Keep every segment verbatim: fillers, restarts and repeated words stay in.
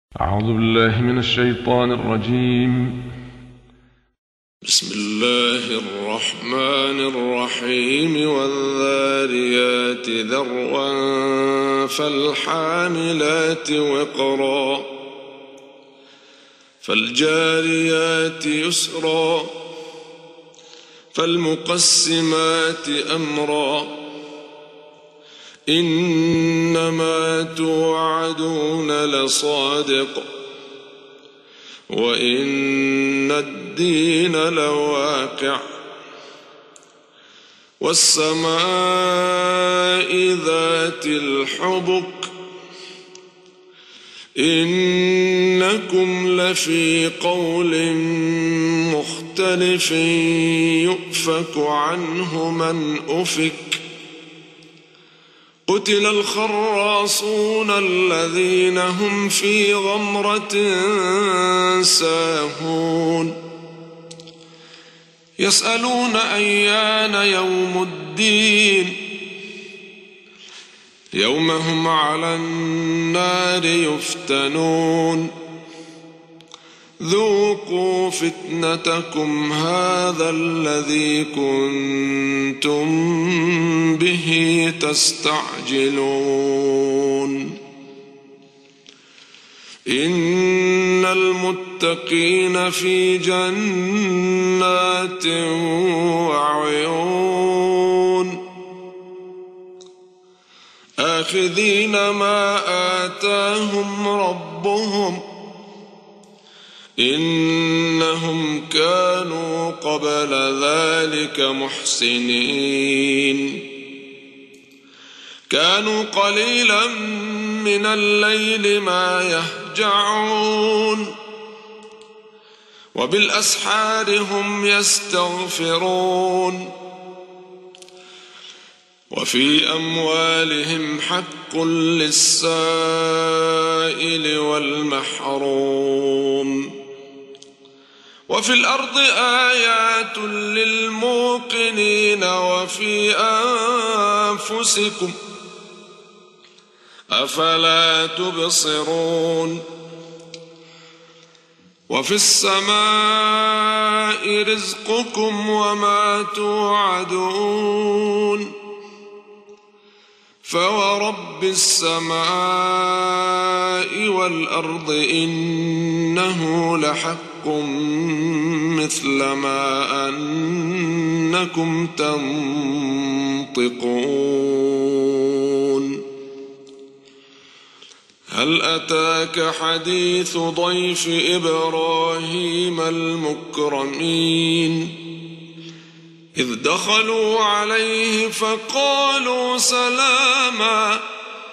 أعوذ بالله من الشيطان الرجيم. بسم الله الرحمن الرحيم والذاريات ذروا فالحاملات وقرا فالجاريات يسرا فالمقسمات أمرا إنما توعدون لصادق وإن الدين لواقع والسماء ذات الحبك إنكم لفي قول مختلف يؤفك عنه من أفك قتل الخراصون الذين هم في غمرة ساهون يسألون أيان يوم الدين يوم هم على النار يفتنون ذوقوا فتنتكم هذا الذي كنتم به تستعجلون إن المتقين في جنات وعيون آخذين ما آتاهم ربهم إنهم كانوا قبل ذلك محسنين كانوا قليلا من الليل ما يهجعون وبالأسحار هم يستغفرون وفي أموالهم حق للسائل والمحروم وفي الأرض آيات للموقنين وفي أنفسكم أفلا تبصرون وفي السماء رزقكم وما توعدون فورب السماء والأرض إنه لحق مثل ما أنكم تنطقون هل أتاك حديث ضيف إبراهيم المكرمين إذ دخلوا عليه فقالوا سلاما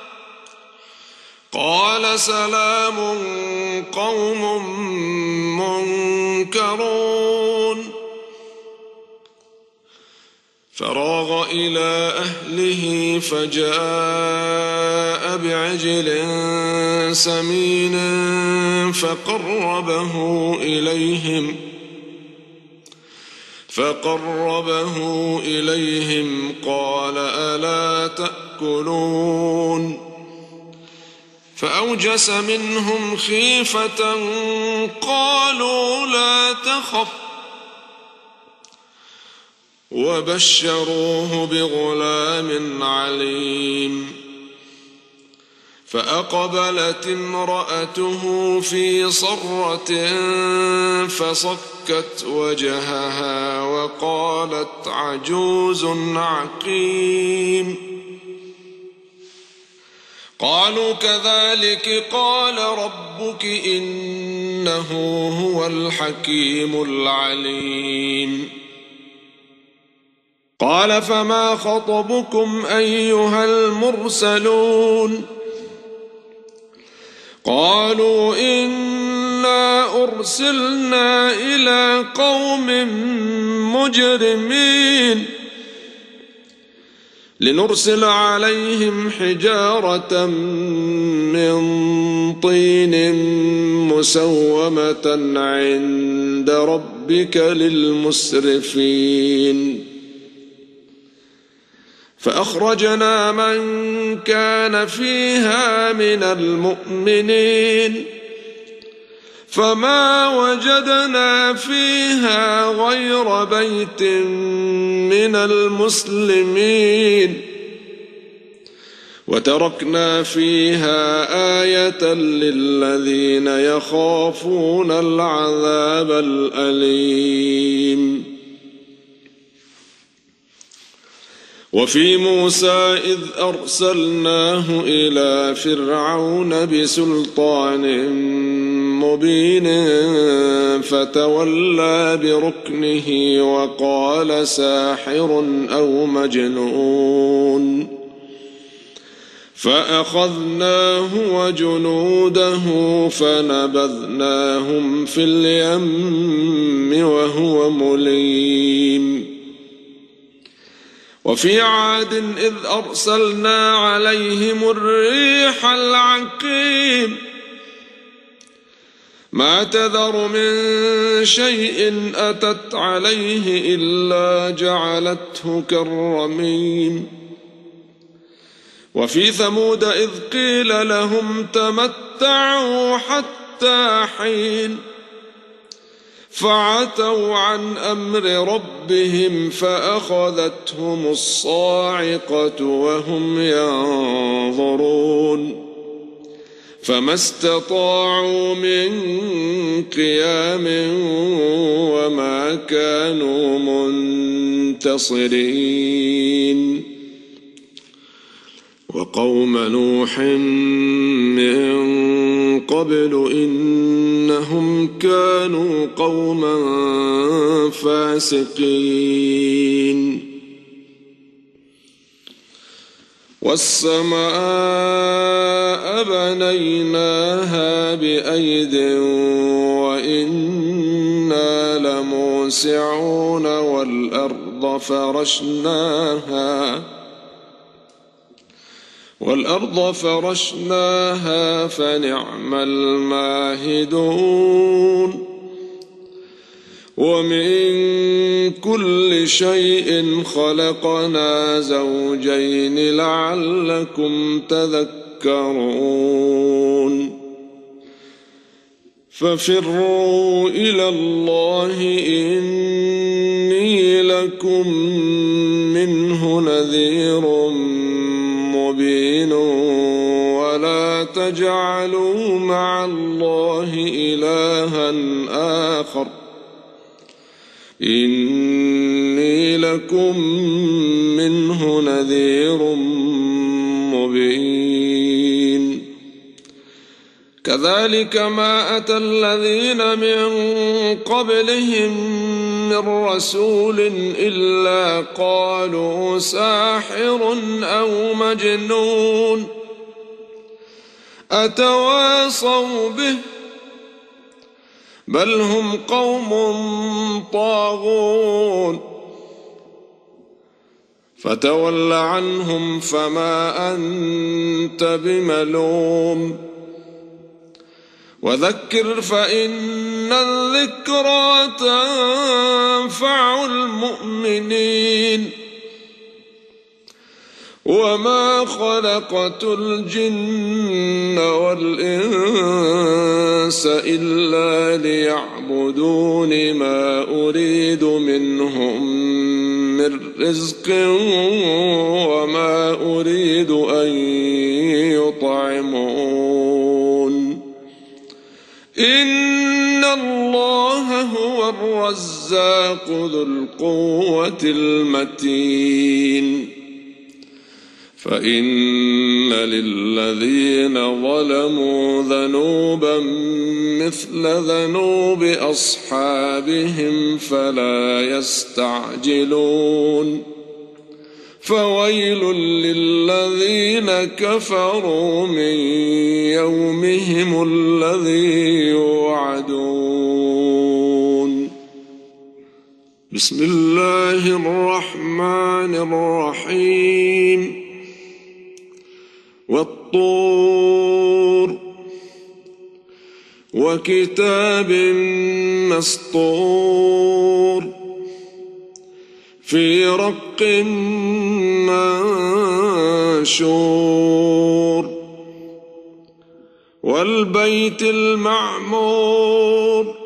قال سلام قوم منكرون فراغ إلى أهله فجاء بعجل سمين فقربه إليهم فقربه إليهم قال ألا تأكلون فأوجس منهم خيفة قالوا لا تخف وبشروه بغلام عليم فأقبلت امرأته في صرة فصكت وجهها وقالت عجوز عقيم قالوا كذلك قال ربك إنه هو الحكيم العليم قال فما خطبكم أيها المرسلون قالوا إنا أرسلنا إلى قوم مجرمين لنرسل عليهم حجارة من طين مسومة عند ربك للمسرفين فأخرجنا من كان فيها من المؤمنين فما وجدنا فيها غير بيت من المسلمين وتركنا فيها آية للذين يخافون العذاب الأليم. وفي موسى إذ أرسلناه إلى فرعون بسلطان مبين فتولى بركنه وقال ساحر أو مجنون فأخذناه وجنوده فنبذناهم في اليم وهو مليم. وفي عاد إذ أرسلنا عليهم الريح العقيم ما تذر من شيء أتت عليه إلا جعلته كالرميم. وفي ثمود إذ قيل لهم تمتعوا حتى حين فعتوا عن أمر ربهم فأخذتهم الصاعقة وهم ينظرون فما استطاعوا من قيام وما كانوا منتصرين. وقوم نوح من قبل إنهم كانوا قوما فاسقين. والسماء بنيناها بأيد وإنا لموسعون والأرض فرشناها والأرض فرشناها فنعم الماهدون. ومن كل شيء خلقنا زوجين لعلكم تذكرون. ففروا إلى الله إني لكم منه نذير مبين. ولا تجعلوا مع الله إلها آخر إني لكم منه نذير مبين. كذلك ما أتى الذين من قبلهم من رسول إلا قالوا ساحر أو مجنون أتواصوا به بل هم قوم طاغون. فتول عنهم فما أنت بملوم وذكر فإن الذكرى تنفع المؤمنين. وما خلقت الجن والإنس إلا ليعبدون ما أريد منهم من رزق وما أريد أن يطعمون إن الله هو الرزاق ذو القوة المتين. فإن للذين ظلموا ذنوبا مثل ذنوب أصحابهم فلا يستعجلون. فويل للذين كفروا من يومهم الذي يوعدون. بسم الله الرحمن الرحيم. والطور وكتاب مسطور في رق منشور والبيت المعمور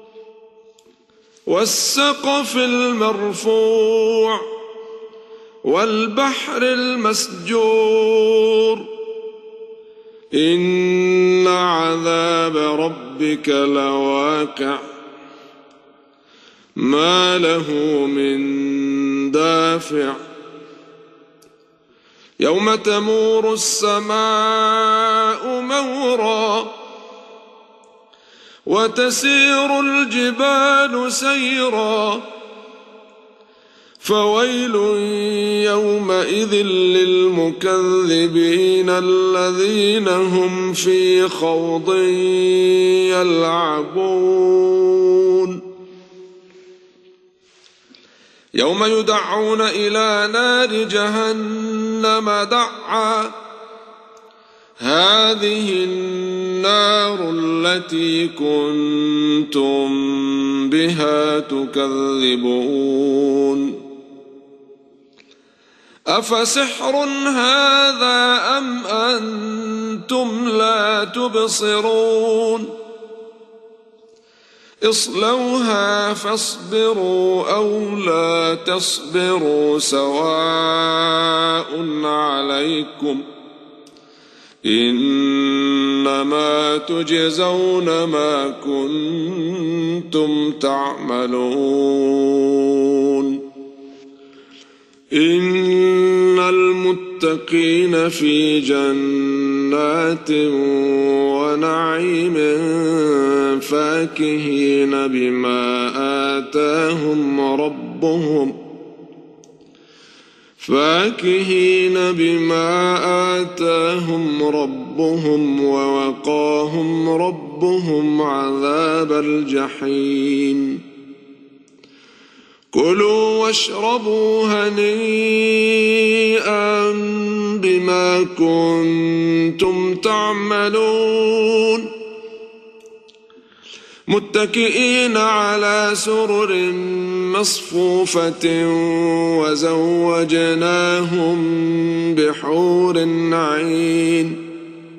والسقف المرفوع والبحر المسجور إن عذاب ربك لواقع ما له من دافع يوم تمور السماء مورا وتسير الجبال سيرا فويل يومئذ للمكذبين الذين هم في خوض يلعبون يوم يدعون إلى نار جهنم دعا هذه النار التي كنتم بها تكذبون أفسحر هذا أم أنتم لا تبصرون اصلوها فاصبروا أو لا تصبروا سواء عليكم إنما تجزون ما كنتم تعملون إن المتقين في جنات ونعيم فاكهين بما آتاهم ربهم فاكهين بما آتاهم ربهم ووقاهم ربهم عذاب الجحيم كلوا واشربوا هنيئا بما كنتم تعملون متكئين على سرر مصفوفة وزوجناهم بحور عين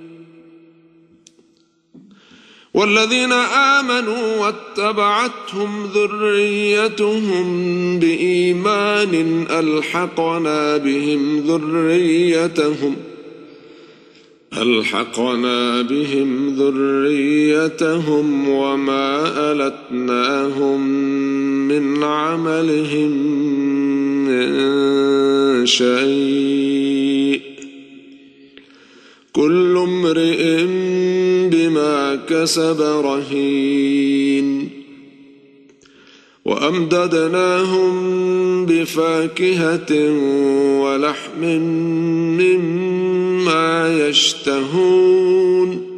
والذين آمنوا واتبعتهم ذريتهم بإيمان ألحقنا بهم ذريتهم ألحقنا بهم ذريتهم وما ألتناهم من عملهم من شيء كل امرئ بما كسب رهين وأمددناهم بفاكهة ولحم مما يشتهون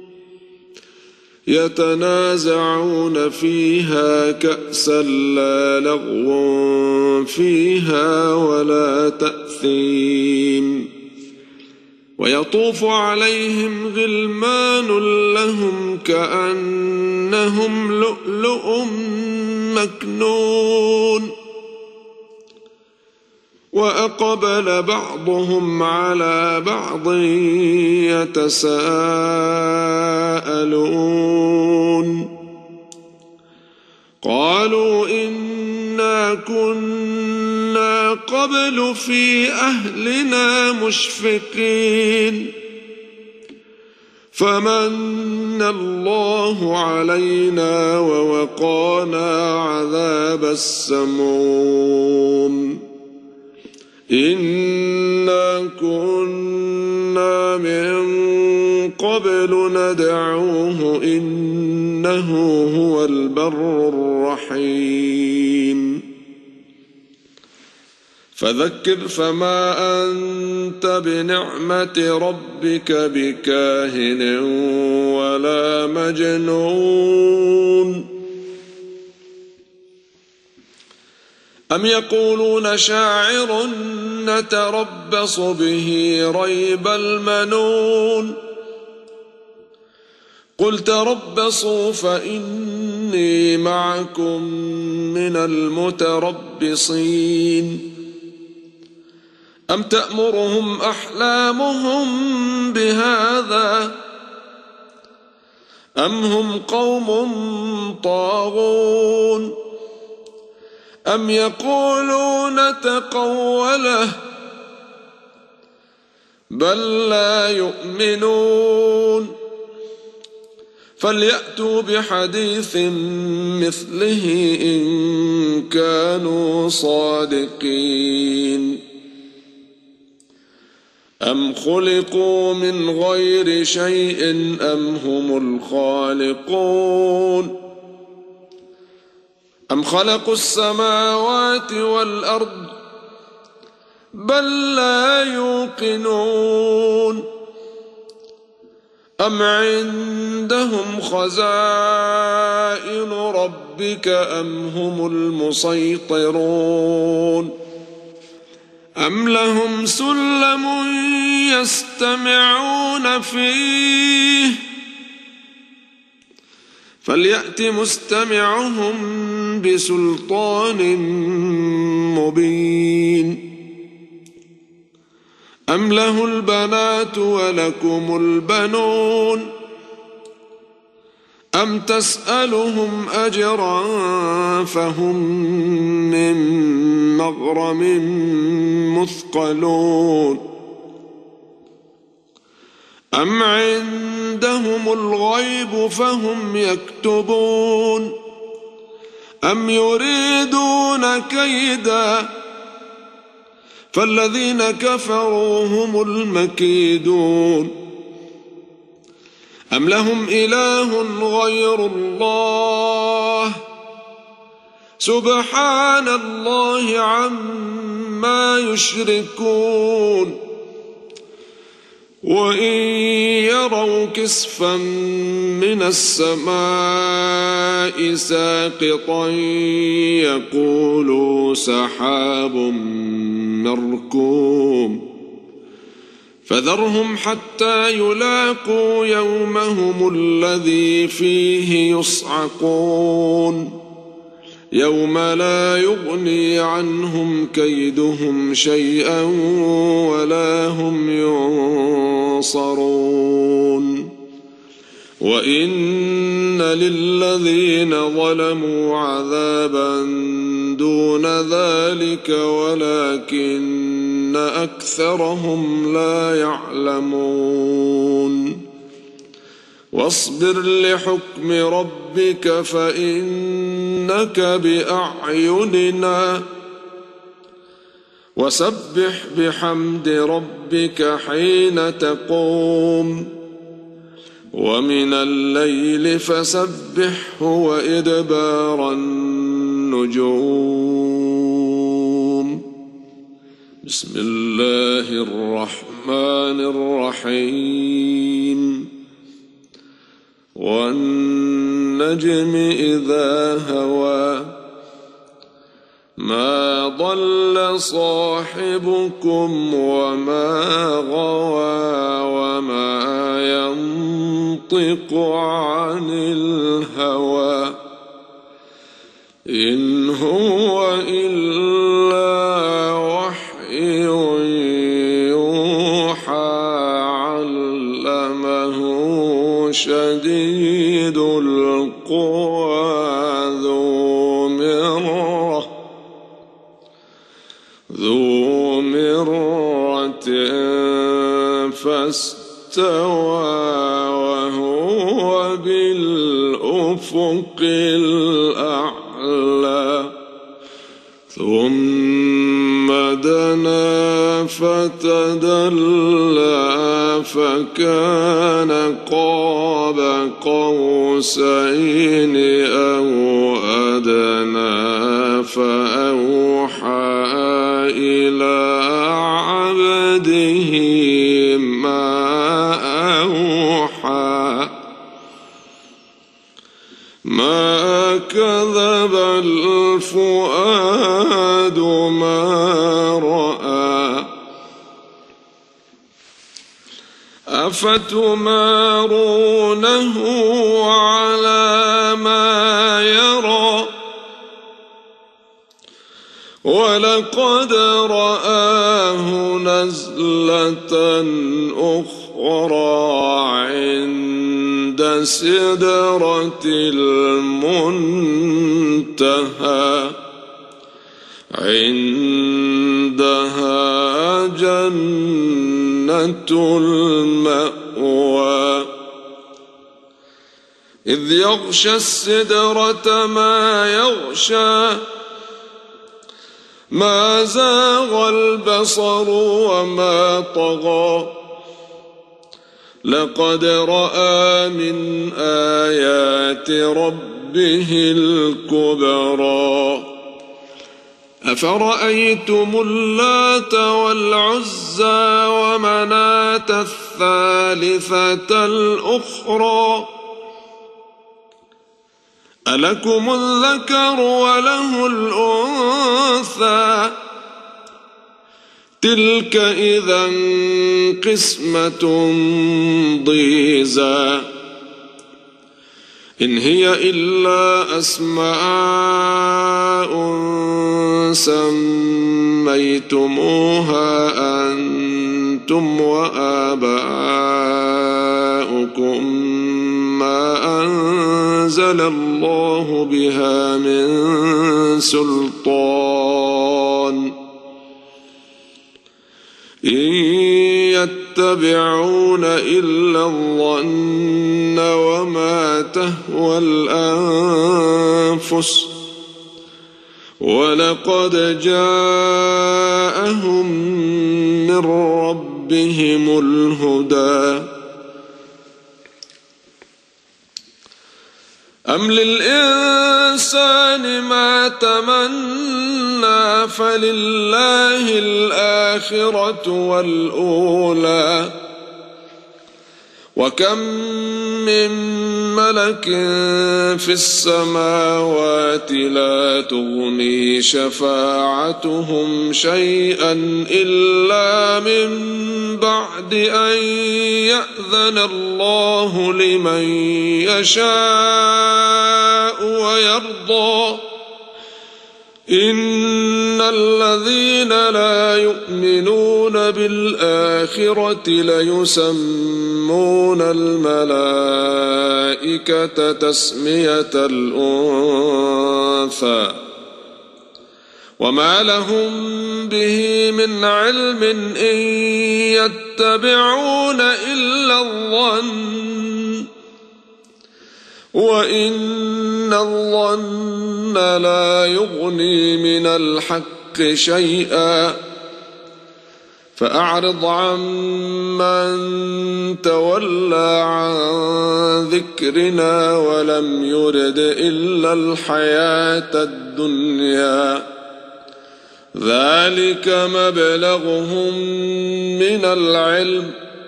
يتنازعون فيها كأسا لا لغو فيها ولا تأثيم ويطوف عليهم غلمان لهم كأنهم لؤلؤ مكنون وأقبل بعضهم على بعض يتساءلون قالوا إنا كنا قبل في أهلنا مشفقين فمن الله علينا ووقانا عذاب السموم إنا كنا من قبل ندعوه إنه هو البر الرحيم فذكر فما أنت بنعمة ربك بكاهن ولا مجنون أم يقولون شاعر نتربص به ريب المنون قل تربصوا فإني معكم من المتربصين أم تأمرهم أحلامهم بهذا أم هم قوم طاغون أم يقولون تقوله بل لا يؤمنون فليأتوا بحديث مثله إن كانوا صادقين أم خلقوا من غير شيء أم هم الخالقون أم خلقوا السماوات والأرض بل لا يوقنون أم عندهم خزائن ربك أم هم المسيطرون أم لهم سلم يستمعون فيه فليأت مستمعهم بسلطان مبين أم له البنات ولكم البنون أم تسألهم أجرا فهم من مغرم مثقلون أم عندهم الغيب فهم يكتبون أم يريدون كيدا فالذين كفروا هم المكيدون أم لهم إله غير الله سبحان الله عما يشركون وإن يروا كسفا من السماء ساقطا يقولوا سحاب مركوم فذرهم حتى يلاقوا يومهم الذي فيه يصعقون يوم لا يغني عنهم كيدهم شيئا ولا هم ينصرون وإن للذين ظلموا عذابا دون ذلك ولكن أكثرهم لا يعلمون واصبر لحكم ربك فإنك بأعيننا وسبح بحمد ربك حين تقوم ومن الليل فسبحه وإدبار النجوم بسم الله الرحمن الرحيم والنجم إذا هوى ما ضل صاحبكم وما غوى وما ينطق عن الهوى إن هو إلا وحي يوحى علمه شديد القوى ذو مرة ذو مرة فاستوى وهو بالأفق الأعلى ثم دنا فتدلى فكان قاب قوسين أو أدنى فأوحى إلى عبده ما أوحى ما كذب الفؤاد ما رأى أفتمارونه على ما يرى ولقد رآه نزلة أخرى عند سدرة المنتهى عندها جنة المأوى إذ يغشى السدرة ما يغشى ما زاغ البصر وما طغى لقد رأى من آيات ربه الكبرى أفرأيتم اللات والعزى ومناة الثالثة الأخرى ألكم الذكر وله الأنثى تلك إذا قسمة ضيزى إن هي إلا أسماء سميتموها أنتم وآباؤكم ما أنزل الله بها من سلطان إن يتبعون إلا الظن وما تهوى الأنفس ولقد جاءهم من ربهم الهدى أم للإنسان ما تمنى فلله الآخرة والأولى وكم من ملك في السماوات لا تغني شفاعتهم شيئا إلا من بعد أن يأذن الله لمن يشاء ويرضى إن الذين لا يؤمنون بالآخرة ليسمون الملائكة تسمية الأنثى وما لهم به من علم إن يتبعون إلا الظن وإن الظن لا يغني من الحق شيئا فأعرض عمن تولى عن ذكرنا ولم يرد إلا الحياة الدنيا ذلك مبلغهم من العلم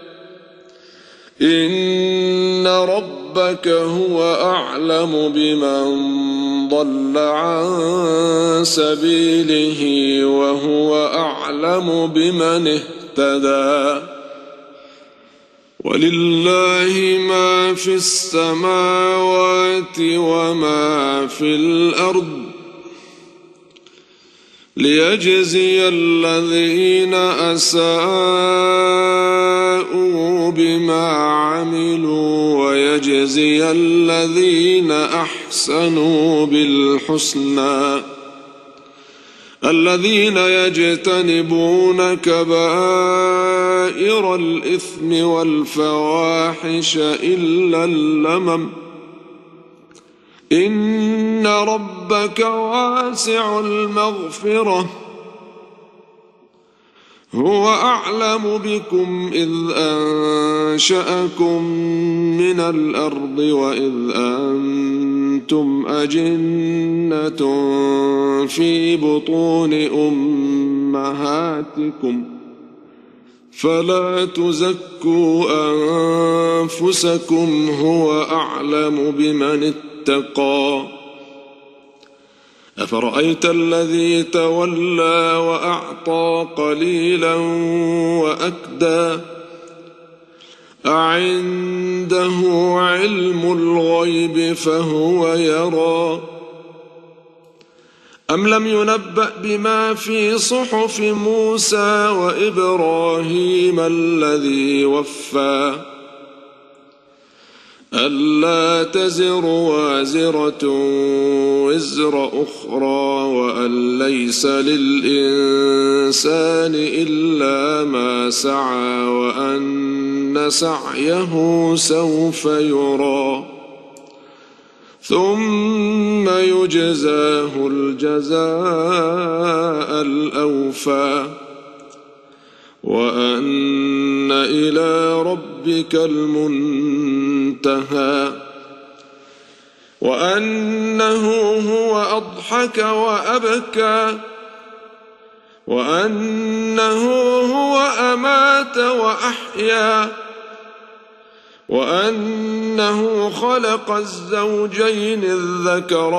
إن ربك هو أعلم بمن ضل عن سبيله وهو أعلم بمن اهتدى ولله ما في السماوات وما في الأرض ليجزي الذين أساءوا بما عملوا ويجزي الذين أحسنوا بالحسنى الذين يجتنبون كبائر الإثم والفواحش إلا اللمم إن ربك واسع المغفرة هو أعلم بكم إذ أنشأكم من الأرض وإذ أنتم أجنة في بطون أمهاتكم فلا تزكوا أنفسكم هو أعلم بمن اتقى أفرأيت الذي تولى وأعطى قليلا وأكدى أعنده علم الغيب فهو يرى أم لم ينبأ بما في صحف موسى وإبراهيم الذي وفى ألا تزر وازرة وزر أخرى وأن ليس للإنسان إلا ما سعى وأن سعيه سوف يرى ثم يجزاه الجزاء الأوفى وأن إلى ربك المنتهى وأنه هو أضحك وأبكى وأنه هو أمات وأحيا وأنه خلق الزوجين الذكر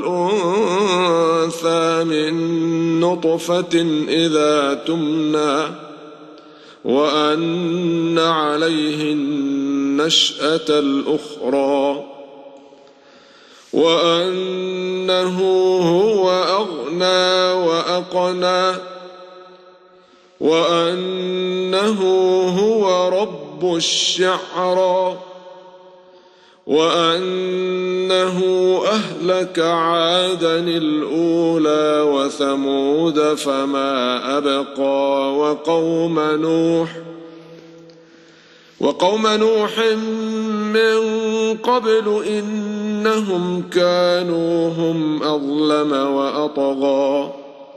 والأنثى من نطفة إذا تمنى وأن عليه النشأة الأخرى وأنه هو أغنى وأقنى وأنه هو رب الشعرى وأنه أهلك عادا الأولى وثمود فما أبقى وقوم نوح وقوم نوح من قبل إنهم كانوا هم أظلم وأطغى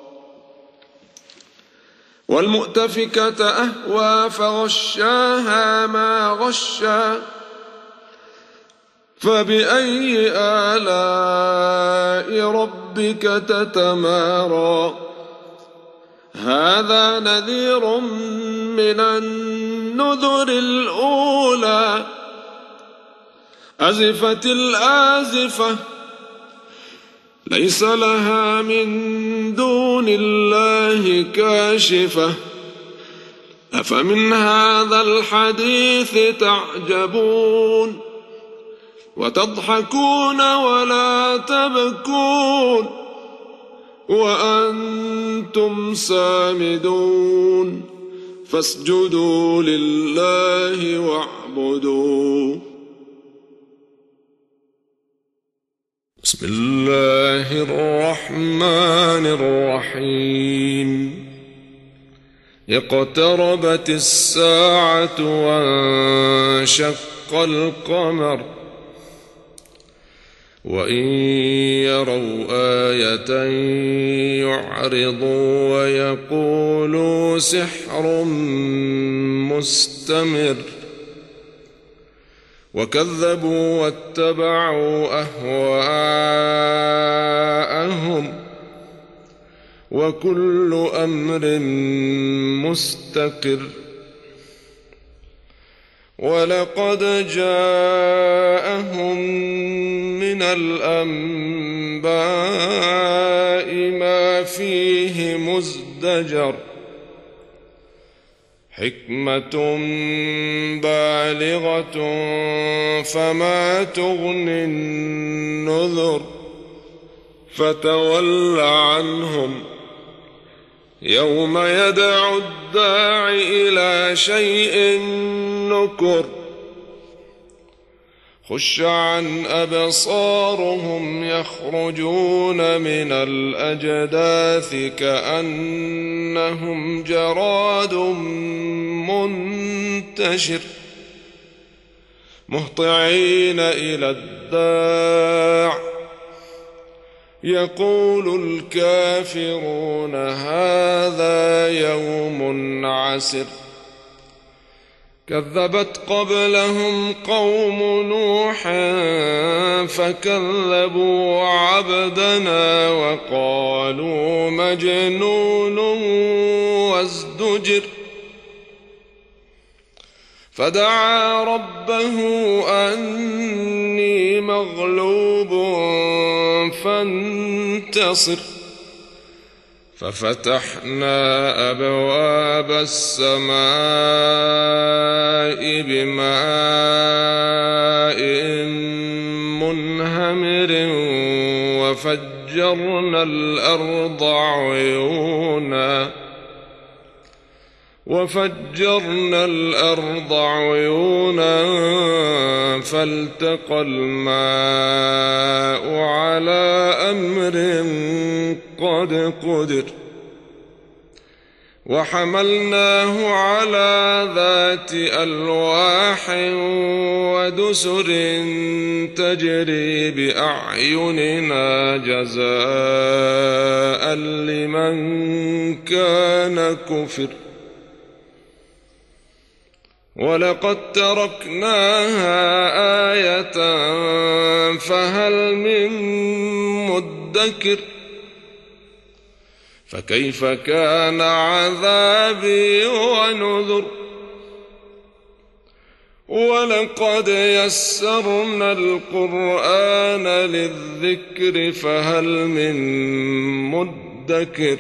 والمؤتفكة أهوى فغشاها ما غشى فبأي آلاء ربك تتمارى هذا نذير من النذر الأولى أزفت الآزفة ليس لها من دون الله كاشفة أفمن هذا الحديث تعجبون وتضحكون ولا تبكون وأنتم سامدون فاسجدوا لله واعبدوا. بسم الله الرحمن الرحيم. اقتربت الساعة وانشق القمر وإن يروا آية يعرضوا ويقولوا سحر مستمر وكذبوا واتبعوا أهواءهم وكل أمر مستقر ولقد جاءهم من الأنباء ما فيه مزدجر حكمة بالغة فما تغني النذر فتول عنهم يوم يدعو الداع إلى شيء نكر خش عن أبصارهم يخرجون من الأجداث كأنهم جراد منتشر مهطعين إلى الداع يقول الكافرون هذا يوم عسر كذبت قبلهم قوم نوح فكذبوا عبدنا وقالوا مجنون وازدجر فدعا ربه أني مغلوب فانتصر ففتحنا أبواب السماء بماء منهمر وفجرنا الأرض عيونا وفجرنا الأرض عيونا فالتقى الماء على أمر قد قدر وحملناه على ذات ألواح ودسر تجري بأعيننا جزاء لمن كان كفر ولقد تركناها آية فهل من مدكر فكيف كان عذابي ونذر ولقد يسرنا القرآن للذكر فهل من مدكر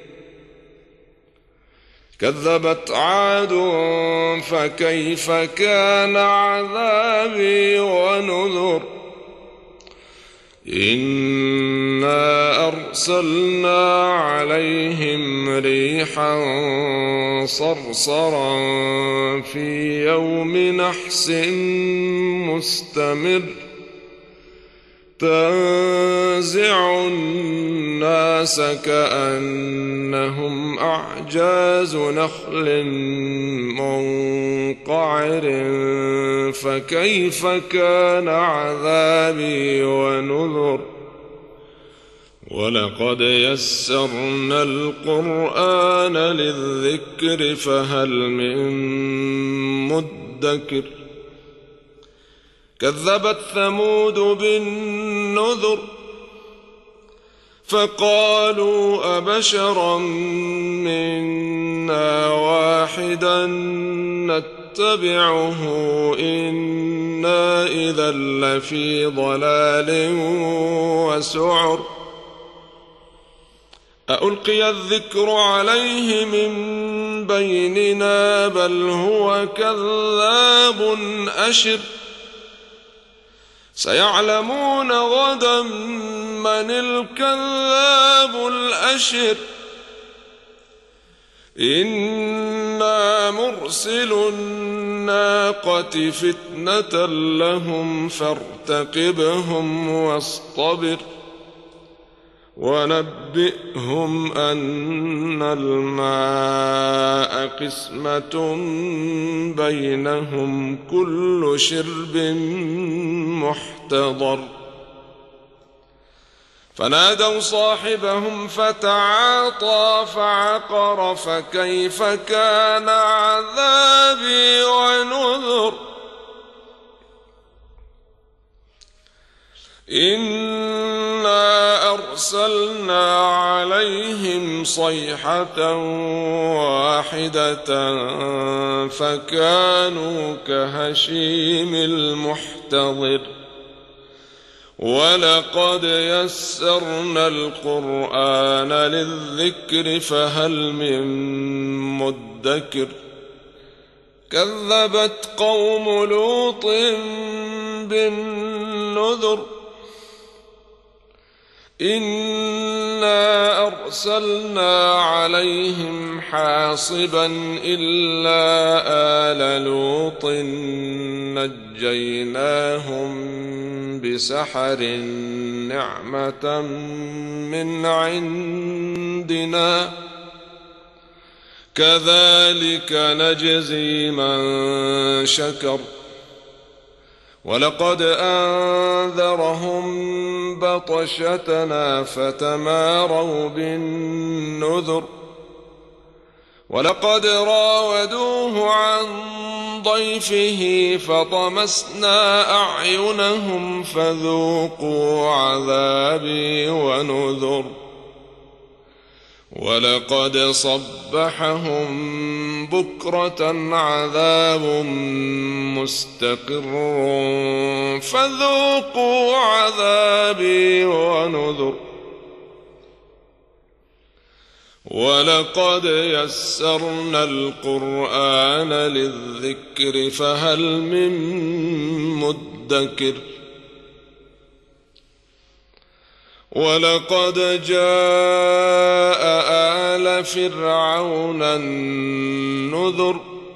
كذبت عاد فكيف كان عذابي ونذر إنا أرسلنا عليهم ريحا صرصرا في يوم نحس مستمر تنزع الناس كأنهم أعجاز نخل منقعر فكيف كان عذابي ونذر ولقد يسرنا القرآن للذكر فهل من مدكر كذبت ثمود بالنذر فقالوا أبشرا منا واحدا نتبعه إنا إذا لفي ضلال وسعر أألقي الذكر عليه من بيننا بل هو كذاب أشر سيعلمون غدا من الكذاب الأشر إنا مرسل الناقة فتنة لهم فارتقبهم واصطبر ونبئهم أن الماء قسمة بينهم كل شرب محتضر فنادوا صاحبهم فتعاطى فعقر فكيف كان عذابي ونذر إنا أرسلنا عليهم صيحة واحدة فكانوا كهشيم المحتضر ولقد يسرنا القرآن للذكر فهل من مدكر كذبت قوم لوط بالنذر إنا أرسلنا عليهم حاصبا إلا آل لوط نجيناهم بسحر نعمة من عندنا كذلك نجزي من شكر ولقد أنذرهم بطشتنا فتماروا بالنذر ولقد راودوه عن ضيفه فطمسنا أعينهم فذوقوا عذابي ونذر ولقد صبحهم بكرة عذاب مستقر فذوقوا عذابي ونذر ولقد يسرنا القرآن للذكر فهل من مدكر ولقد جاء آل آل فرعون النذر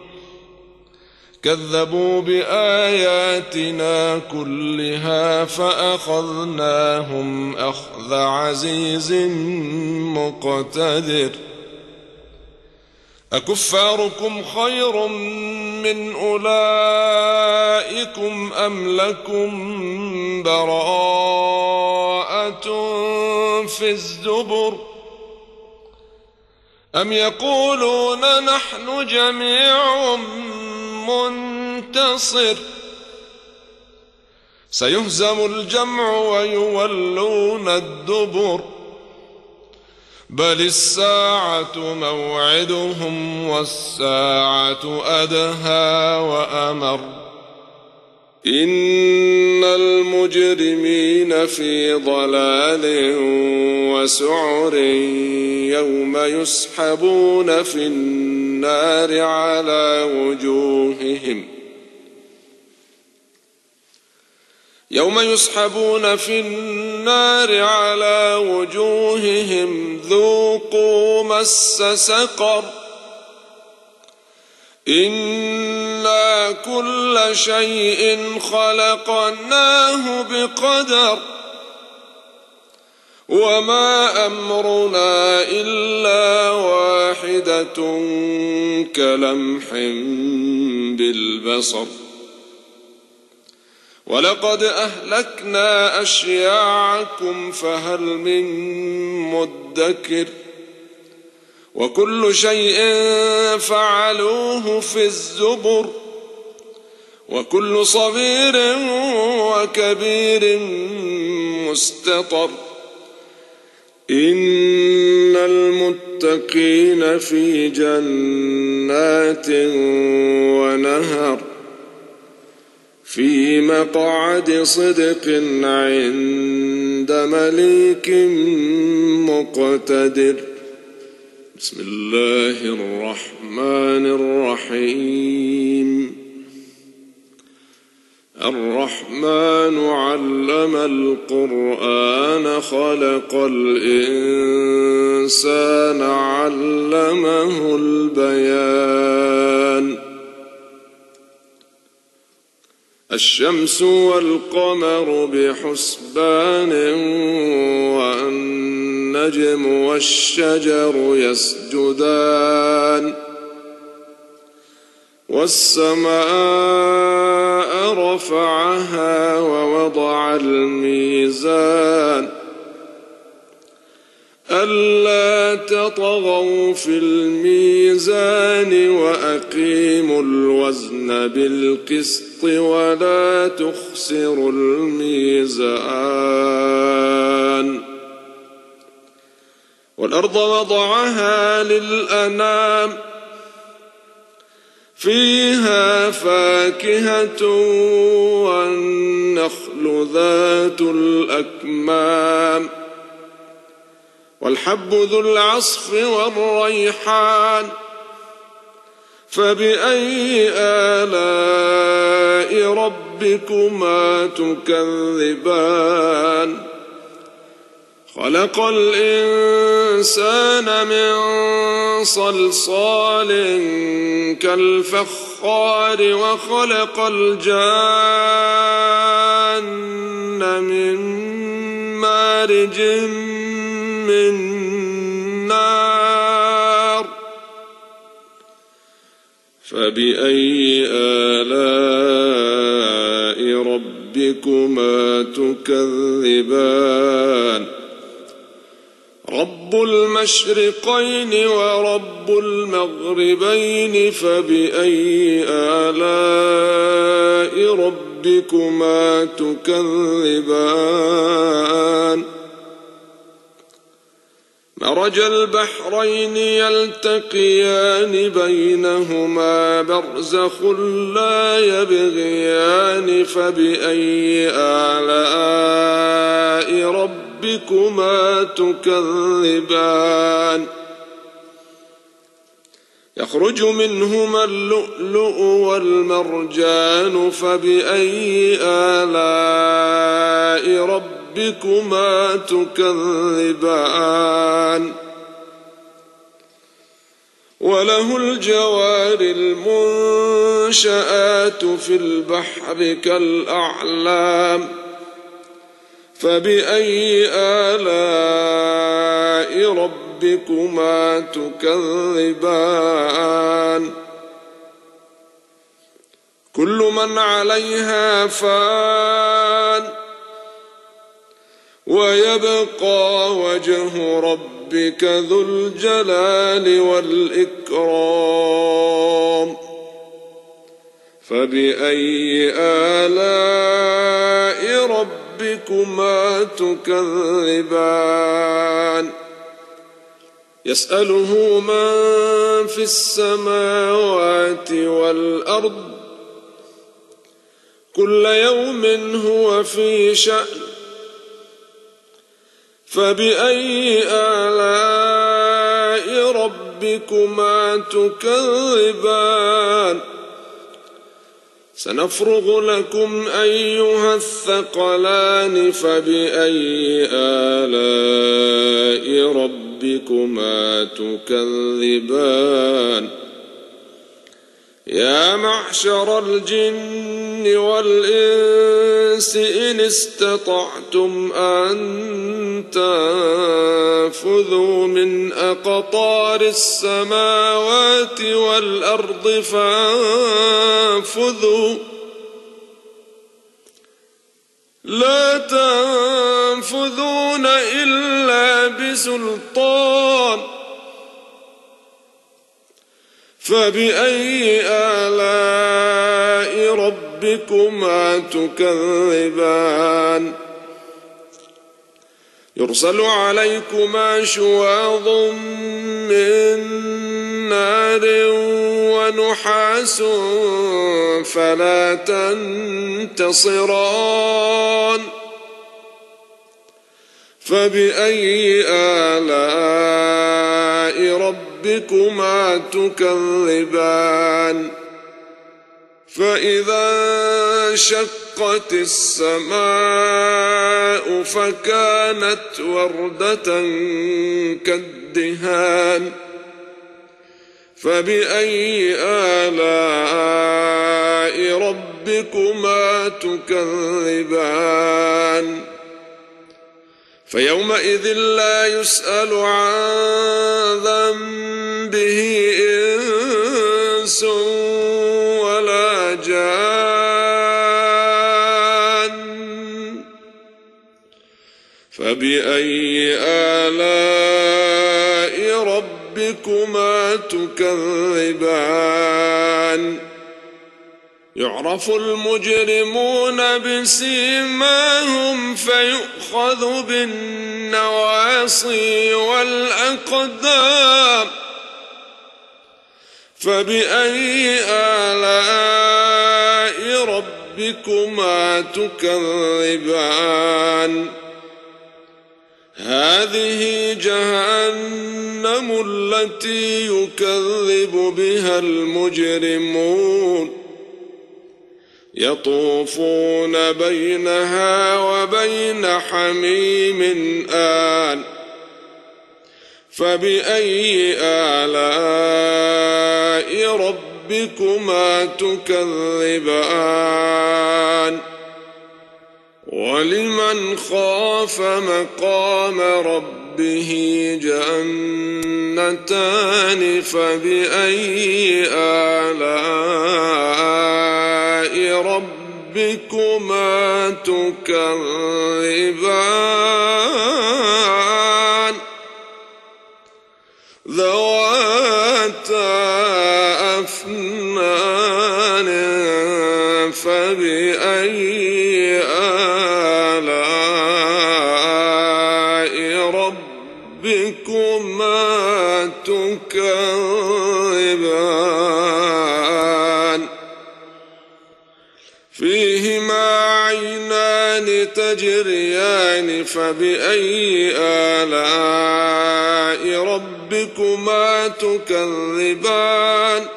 كذبوا بآياتنا كلها فأخذناهم أخذ عزيز مقتدر أكفاركم خير من أولئكم أم لكم براءة في الزبر أم يقولون نحن جميع منتصر سيهزم الجمع ويولون الدبر بل الساعة موعدهم والساعة أدهى وأمر إن المجرمين في ضلال وسعر يوم يسحبون في النار على وجوههم يوم يسحبون في النار على وجوههم ذوقوا مس سقر إنا كل شيء خلقناه بقدر وما أمرنا إلا واحدة كلمح بالبصر ولقد أهلكنا أشياعكم فهل من مدكر وكل شيء فعلوه في الزبر وكل صغير وكبير مستطر إن المتقين في جنات ونهر في مقعد صدق عند مليك مقتدر بسم الله الرحمن الرحيم الرحمن علم القرآن خلق الإنسان علمه البيان الشمس والقمر بحسبان والنجم والشجر يسجدان والسماء رفعها ووضع الميزان ألا تطغوا في الميزان وأقيموا الوزن بالقسط ولا تخسروا الميزان والأرض وضعها للأنام فيها فاكهة والنخل ذات الأكمام والحب ذو العصف والريحان فبأي آلاء ربكما تكذبان خلق الإنسان من صلصال كالفخار وخلق الجان من مارج من نار فبأي آلاء ربكما تكذبان رب المشرقين ورب المغربين فبأي آلاء ربكما تكذبان مرج البحرين يلتقيان بينهما برزخ لا يبغيان فبأي آلاء ربكما تكذبان يخرج منهما اللؤلؤ والمرجان فبأي آلاء ربكما تكذبان وله الجوار المنشآت في البحر كالأعلام فبأي آلاء ربكما تكذبان كل من عليها فان ويبقى وجه ربك ذو الجلال والإكرام فبأي آلاء ربكما تكذبان يسأله من في السماوات والأرض كل يوم هو في شأن فبأي آلاء ربكما تكذبان سنفرغ لكم أيها الثقلان فبأي آلاء ربكما تكذبان يا معشر الجن والإنس إن استطعتم أن تنفذوا من أقطار السماوات والأرض فانفذوا لا تنفذون إلا بسلطان فبأي آلاء ربكما تكذبان يرسل عليكما شواظ من نار ونحاس فلا تنتصران فبأي آلاء ربكما تكذبان فإذا انشقت السماء فكانت وردة كالدهان فبأي آلاء ربكما تكذبان فيومئذ لا يسأل عن ذنبه إنس ولا جان فبأي آلاء ربكما تكذبان يعرف المجرمون بسيماهم فيؤخذ بالنواصي والأقدام فبأي آلاء ربكما تكذبان هذه جهنم التي يكذب بها المجرمون يطوفون بينها وبين حميم آن فبأي آلاء ربكما تكذبان ولمن خاف مقام ربه جنتان فبأي آلاء ربكما تكذبان ذواتا أفنان فبأي آلاء ربكما تكذبان فيهما عينان تجريان فبأي آلاء ربكما تكذبان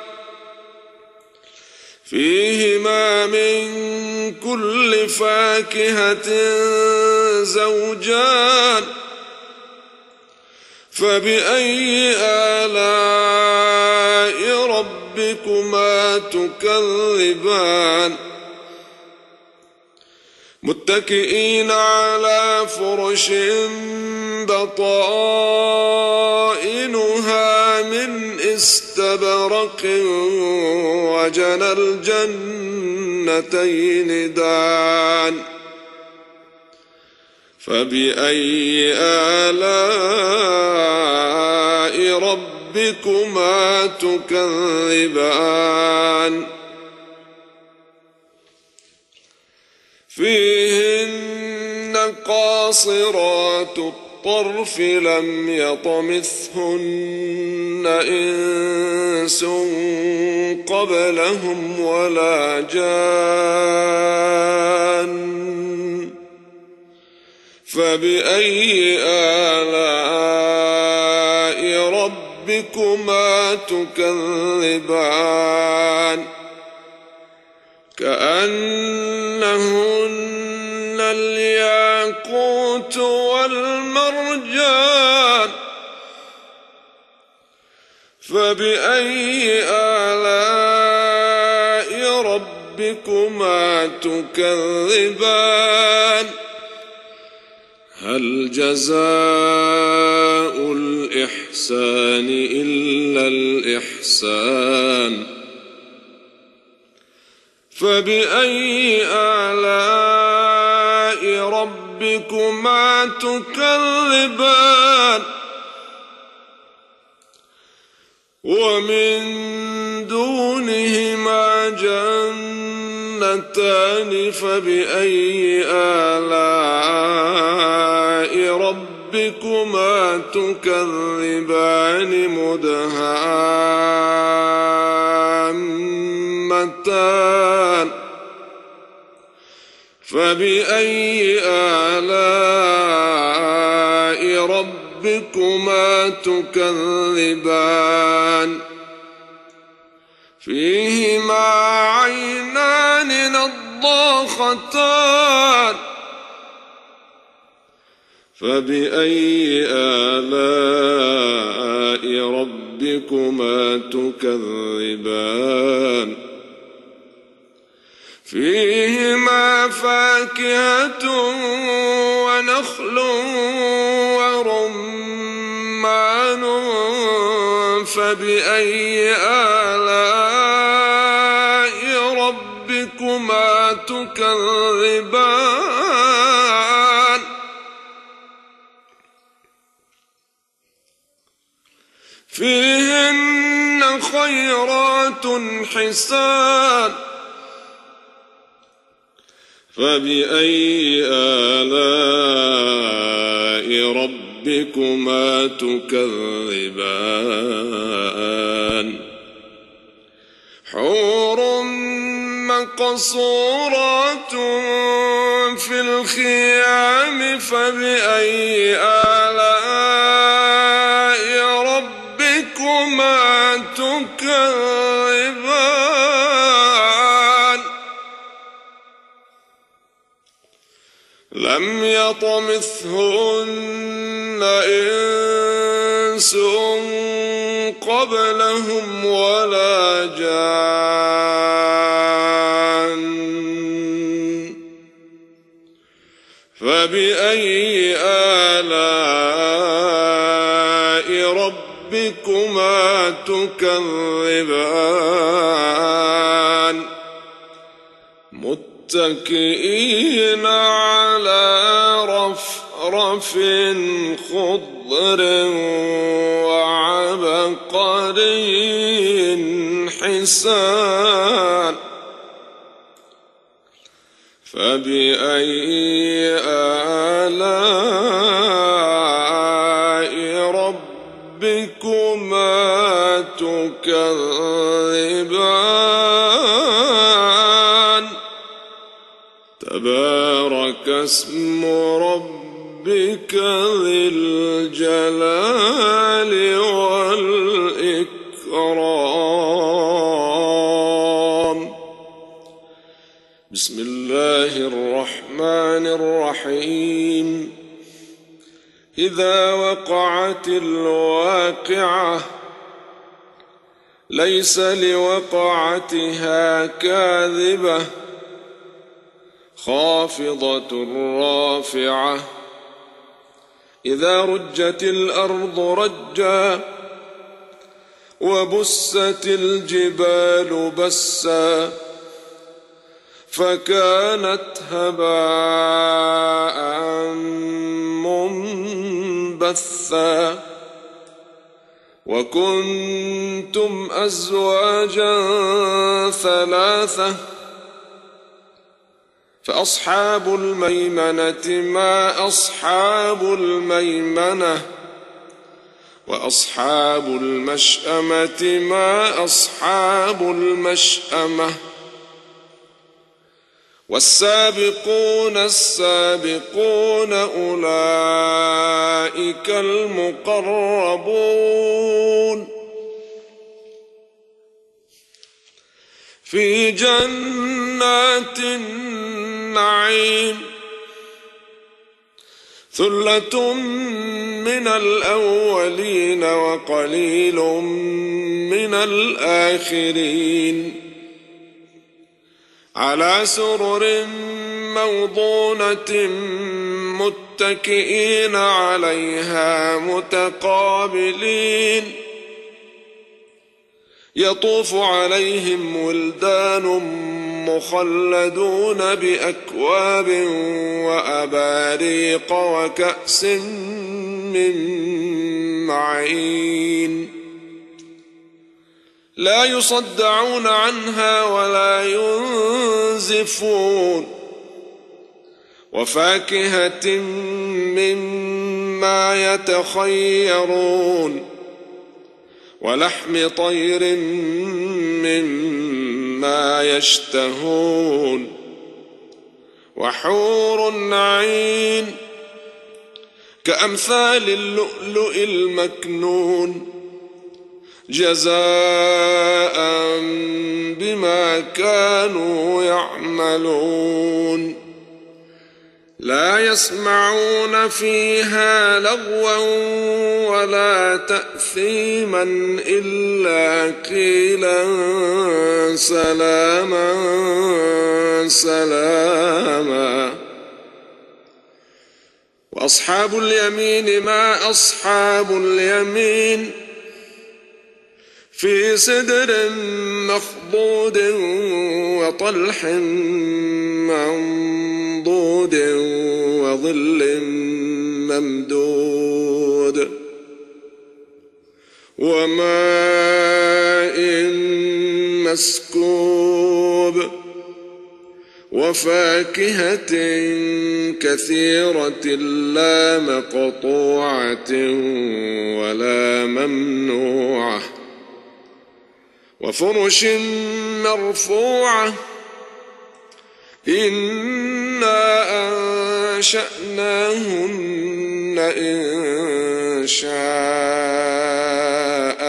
فيهما من كل فاكهة زوجان فبأي آلاء ربكما تكذبان متكئين على فرش بطائنها من استبرق وجنى الجنتين دان فبأي آلاء ربكما تكذبان فيهن قاصرات الطرف لم يطمثهن إنس قبلهم ولا جان فبأي آلاء ربكما تكذبان كأنهن الياقوت والمرجان فبأي آلاء ربكما تكذبان هل جزاء الإحسان إلا الإحسان فبأي آلاء ربكما تكذبان ومن دونهما جنتان فبأي آلاء ربكما تكذبان مدهامتان فبأي آلاء ربكما تكذبان فيهما عينان نضاختان فبأي آلاء ربكما تكذبان فيهما فاكهة ونخل ورمان فبأي آلاء ربكما تكذبان فيهن خيرات حسان فبأي آلاء ربكما تكذبان حور مقصورات في الخيام فبأي آلاء ربكما تكذبان لم يطمثهن إنس قبلهم ولا جان فبأي آلاء ربكما تكذبان متكئين على رفرف خضر وعبقري حسان فبأي آلاء ربكما تكذبان تبارك اسم ربك ذي الجلال والإكرام بسم الله الرحمن الرحيم إذا وقعت الواقعة ليس لوقعتها كاذبة خافضة رافعة إذا رجت الأرض رجا وبست الجبال بسا فكانت هباء منبثا وكنتم أزواجا ثلاثة فأصحاب الميمنة ما أصحاب الميمنة وأصحاب المشأمة ما أصحاب المشأمة والسابقون السابقون أولئك المقربون في جنات النعيم ثلة من الأولين وقليل من الآخرين على سرر موضونة متكئين عليها متقابلين يطوف عليهم ولدان مخلدون بأكواب وأباريق وكأس من معين لا يصدعون عنها ولا ينزفون وفاكهة مما يتخيرون ولحم طير مما يشتهون وحور عين كأمثال اللؤلؤ المكنون جزاء بما كانوا يعملون لا يسمعون فيها لغوا ولا تأثيما إلا قيلا سلاما سلاما وأصحاب اليمين ما أصحاب اليمين في سدر مخضود وطلح منضود وظل ممدود وماء مسكوب وفاكهة كثيرة لا مقطوعة ولا ممنوعة وفرش مرفوعة إنا أنشأناهن إن شاء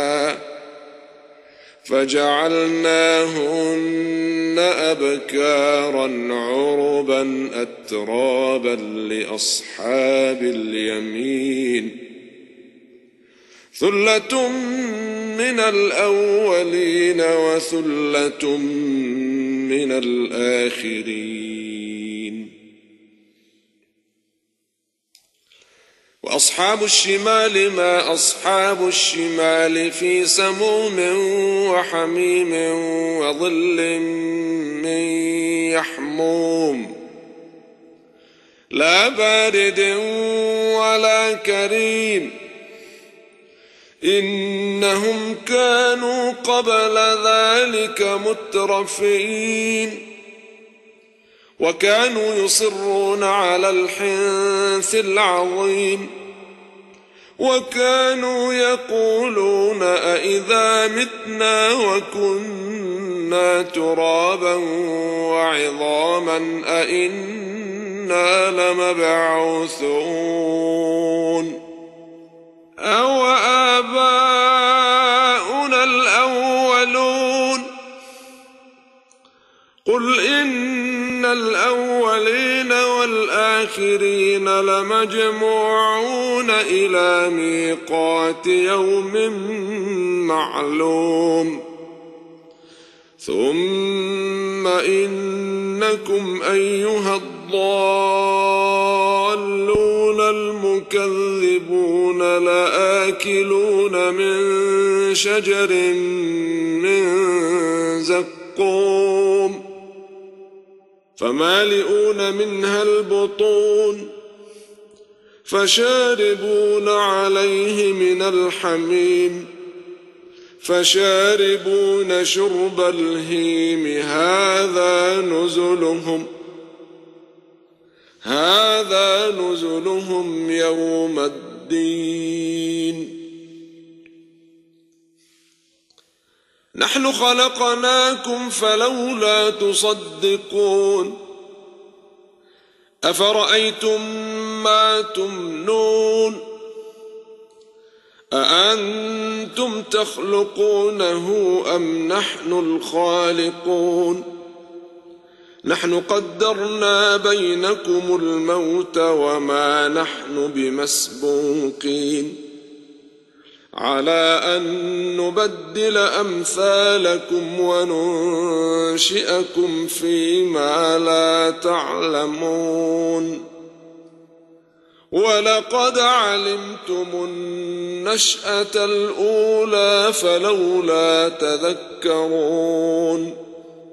فجعلناهن أبكارا عربا أترابا لأصحاب اليمين ثلة من الأولين وثلة من الآخرين وأصحاب الشمال ما أصحاب الشمال في سموم وحميم وظل من يحموم لا بارد ولا كريم إنهم كانوا قبل ذلك مترفين وكانوا يصرون على الحنث العظيم وكانوا يقولون أئذا متنا وكنا ترابا وعظاما أئنا لمبعوثون أو آباؤنا الأولون قل إن الأولين والآخرين الآخرين لمجموعون إلى ميقات يوم معلوم ثم إنكم أيها الضالون المكذبون لآكلون من شجر من زقوم فمالئون منها البطون فشاربون عليه من الحميم فشاربون شرب الهيم هذا نزلهم هذا نزلهم يوم الدين نحن خلقناكم فلولا تصدقون أفرأيتم ما تمنون أأنتم تخلقونه أم نحن الخالقون نحن قدرنا بينكم الموت وما نحن بمسبوقين على أن نبدل أمثالكم وننشئكم فيما لا تعلمون ولقد علمتم النشأة الأولى فلولا تذكرون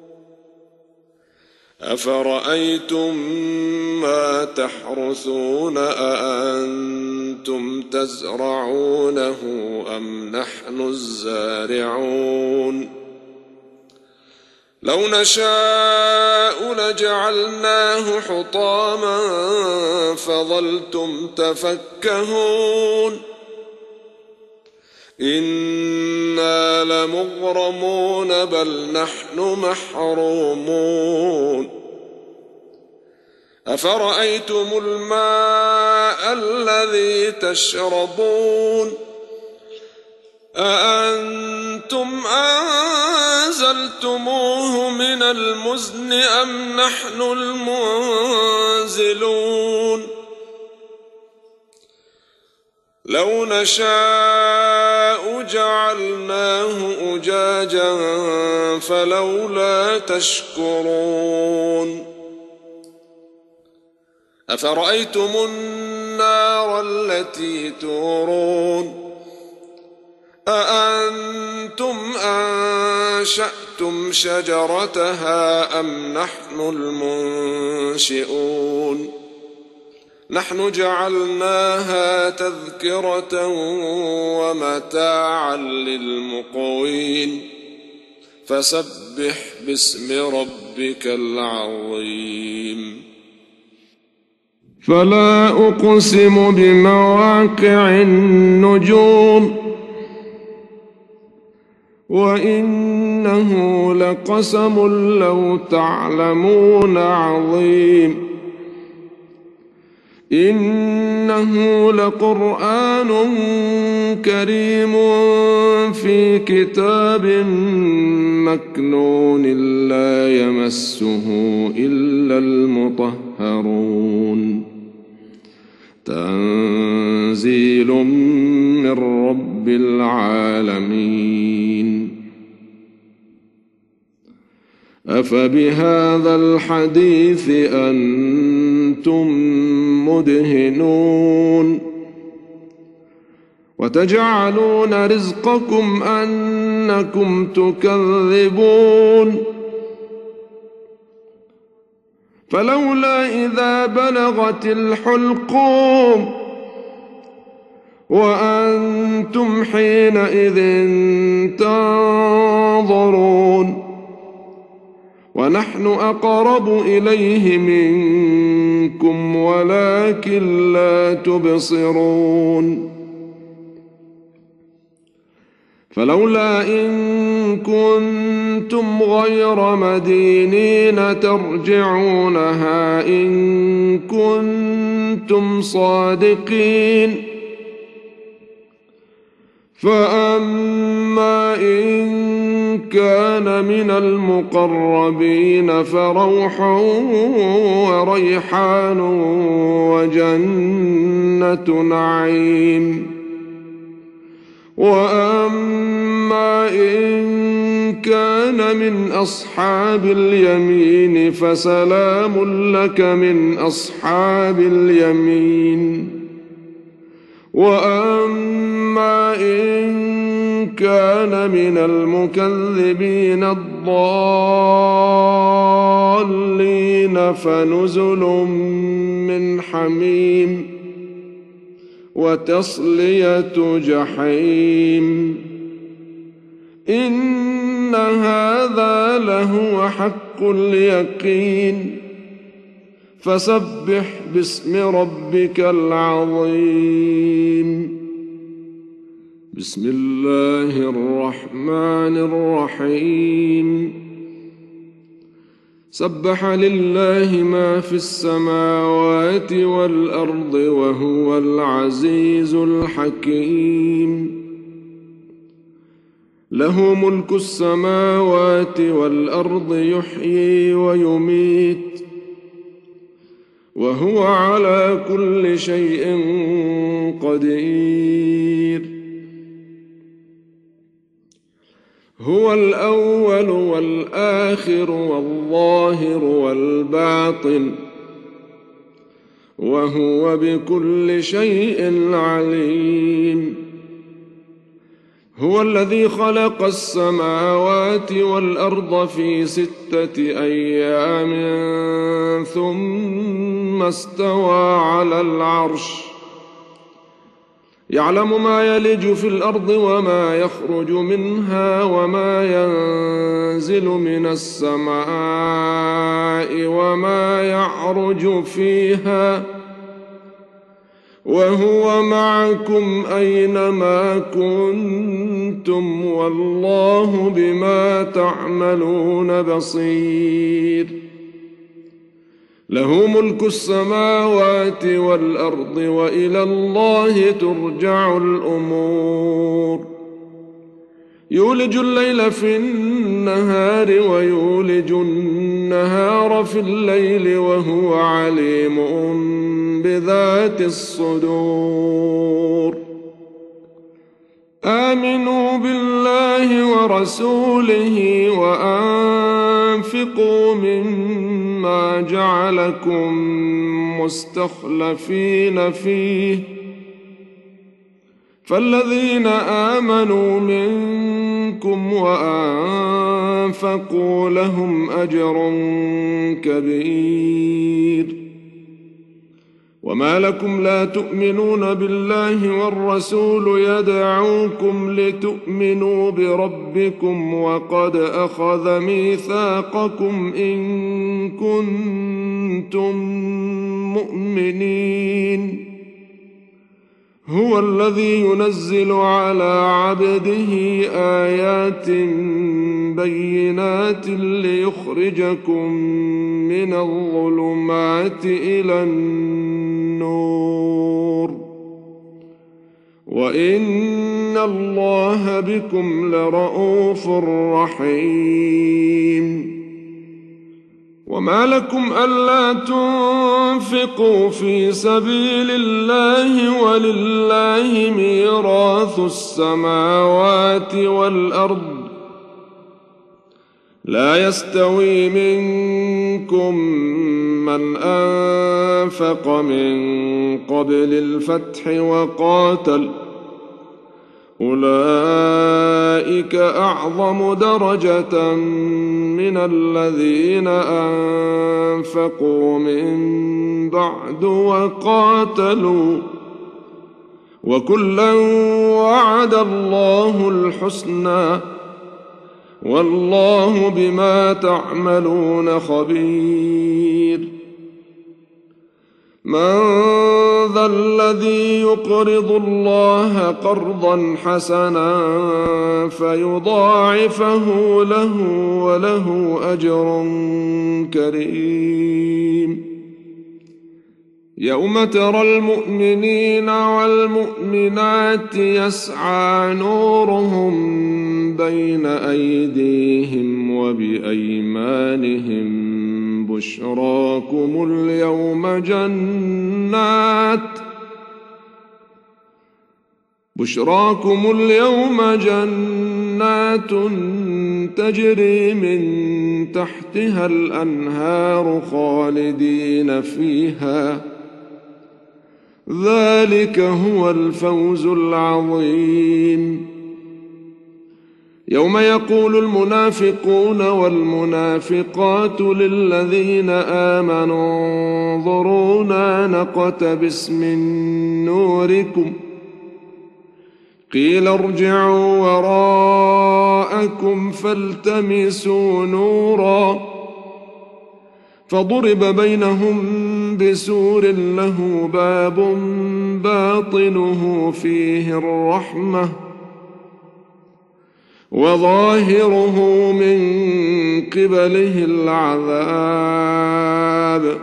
أفرأيتم ما تحرثون أأنتم تزرعونه أم نحن الزارعون لو نشاء لجعلناه حطاما فظلتم تفكهون إنا لمغرمون بل نحن محرومون أفرأيتم الماء الذي تشربون أأنتم أنزلتموه من المزن أم نحن المنزلون لو نشاء جعلناه أجاجا فلولا تشكرون أفرأيتم النار التي تورون أأنتم أنشأتم شجرتها أم نحن المنشئون نحن جعلناها تذكرة ومتاعا للمقوين فسبح باسم ربك العظيم فلا أقسم بمواقع النجوم وإنه لقسم لو تعلمون عظيم إنه لقرآن كريم في كتاب مكنون لا يمسه إلا المطهرون تنزيل من رب العالمين أفبهذا الحديث أنتم مدهنون وتجعلون رزقكم أنكم تكذبون فلولا إذا بلغت الحلقوم وأنتم حينئذ تنظرون ونحن أقرب إليه منكم ولكن لا تبصرون فلولا إن كنتم غير مدينين ترجعونها إن كنتم صادقين فأما إن كان من المقربين فروح وريحان وجنة نعيم. وأما إن كان من أصحاب اليمين فسلام لك من أصحاب اليمين. وأما إن كان من المكذبين الضالين فنزل من حميم وتصلية جحيم. إن هذا لهو حق اليقين. فسبح باسم ربك العظيم. بسم الله الرحمن الرحيم. سبح لله ما في السماوات والأرض وهو العزيز الحكيم. له ملك السماوات والأرض يحيي ويميت وهو على كل شيء قدير. هو الأول والآخر والظاهر والباطن وهو بكل شيء عليم. هو الذي خلق السماوات والأرض في ستة أيام ثم استوى على العرش يعلم ما يلج في الأرض وما يخرج منها وما ينزل من السماء وما يعرج فيها وهو معكم أينما كنتم والله بما تعملون بصير. له ملك السماوات والأرض وإلى الله ترجع الأمور. يولج الليل في النهار ويولج النهار في الليل وهو عليم بذات الصدور. آمنوا بالله ورسوله وأنفقوا مما جعلكم مستخلفين فيه فالذين آمنوا منكم وأنفقوا لهم أجر كبير. وما لكم لا تؤمنون بالله والرسول يدعوكم لتؤمنوا بربكم وقد أخذ ميثاقكم إن كنتم مؤمنين. هو الذي ينزل على عبده آيات بينات ليخرجكم من الظلمات إلى النور وإن الله بكم لرءوف رحيم. وما لكم ألا تنفقوا في سبيل الله ولله ميراث السماوات والأرض لا يستوي منكم من أنفق من قبل الفتح وقاتل أولئك أعظم درجة من الذين أنفقوا من بعد وقاتلوا وكلا وعد الله الحسنى والله بما تعملون خبير. من ذا الذي يقرض الله قرضا حسنا فيضاعفه له وله أجر كريم. يوم ترى المؤمنين والمؤمنات يسعى نورهم بين أيديهم وبأيمانهم بشراكم اليوم جنات بشراكم اليوم جنات تجري من تحتها الأنهار خالدين فيها ذلك هو الفوز العظيم. يوم يقول المنافقون والمنافقات للذين آمنوا انظرونا نقتبس من نوركم قيل ارجعوا وراءكم فالتمسوا نورا فضرب بينهم بسور له باب باطنه فيه الرحمة وظاهره من قبله العذاب